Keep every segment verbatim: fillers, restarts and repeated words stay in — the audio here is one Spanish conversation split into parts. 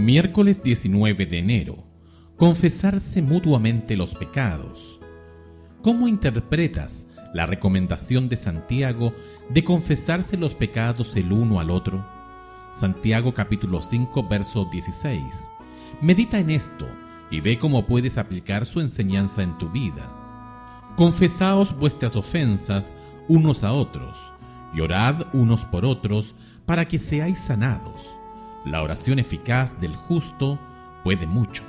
Miércoles diecinueve de enero. Confesarse mutuamente los pecados. ¿Cómo interpretas la recomendación de Santiago de confesarse los pecados el uno al otro? Santiago capítulo cinco, verso dieciséis. Medita en esto y ve cómo puedes aplicar su enseñanza en tu vida. Confesaos vuestras ofensas unos a otros, y orad unos por otros para que seáis sanados. La oración eficaz del justo puede mucho.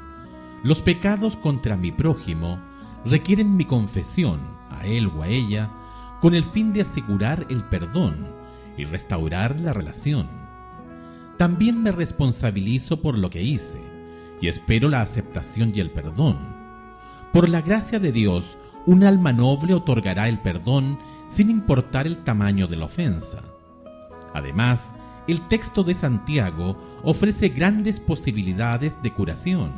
Los pecados contra mi prójimo requieren mi confesión a él o a ella con el fin de asegurar el perdón y restaurar la relación. También me responsabilizo por lo que hice y espero la aceptación y el perdón. Por la gracia de Dios, un alma noble otorgará el perdón sin importar el tamaño de la ofensa. Además, el texto de Santiago ofrece grandes posibilidades de curación.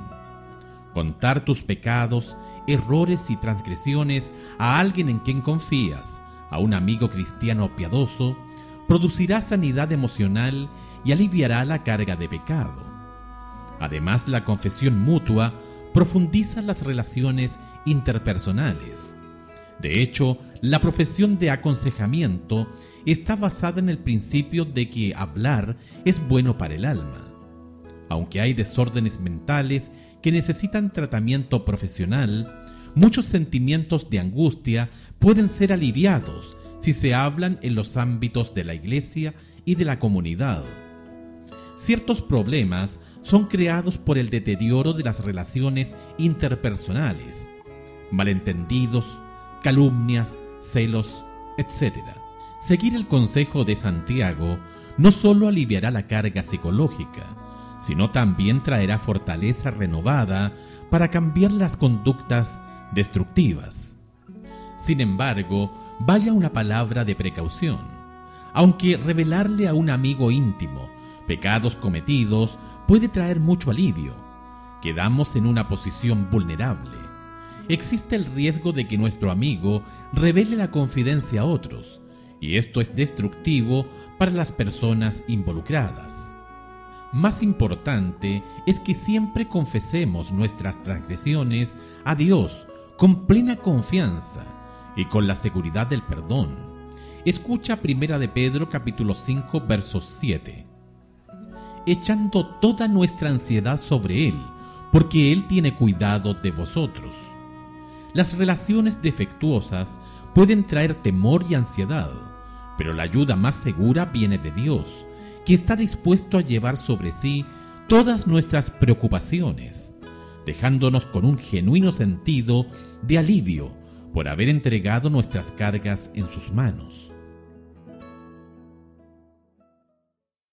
Contar tus pecados, errores y transgresiones a alguien en quien confías, a un amigo cristiano piadoso, producirá sanidad emocional y aliviará la carga de pecado. Además, la confesión mutua profundiza las relaciones interpersonales. De hecho, la profesión de aconsejamiento está basada en el principio de que hablar es bueno para el alma. Aunque hay desórdenes mentales que necesitan tratamiento profesional, muchos sentimientos de angustia pueden ser aliviados si se hablan en los ámbitos de la iglesia y de la comunidad. Ciertos problemas son creados por el deterioro de las relaciones interpersonales, malentendidos, calumnias, celos, etcétera. Seguir el consejo de Santiago no solo aliviará la carga psicológica, sino también traerá fortaleza renovada para cambiar las conductas destructivas. Sin embargo, vaya una palabra de precaución. Aunque revelarle a un amigo íntimo pecados cometidos puede traer mucho alivio, quedamos en una posición vulnerable. Existe el riesgo de que nuestro amigo revele la confidencia a otros, y esto es destructivo para las personas involucradas. Más importante es que siempre confesemos nuestras transgresiones a Dios con plena confianza y con la seguridad del perdón. Escucha Primera de Pedro capítulo cinco, verso siete. Echando toda nuestra ansiedad sobre Él, porque Él tiene cuidado de vosotros. Las relaciones defectuosas pueden traer temor y ansiedad, pero la ayuda más segura viene de Dios, que está dispuesto a llevar sobre sí todas nuestras preocupaciones, dejándonos con un genuino sentido de alivio por haber entregado nuestras cargas en sus manos.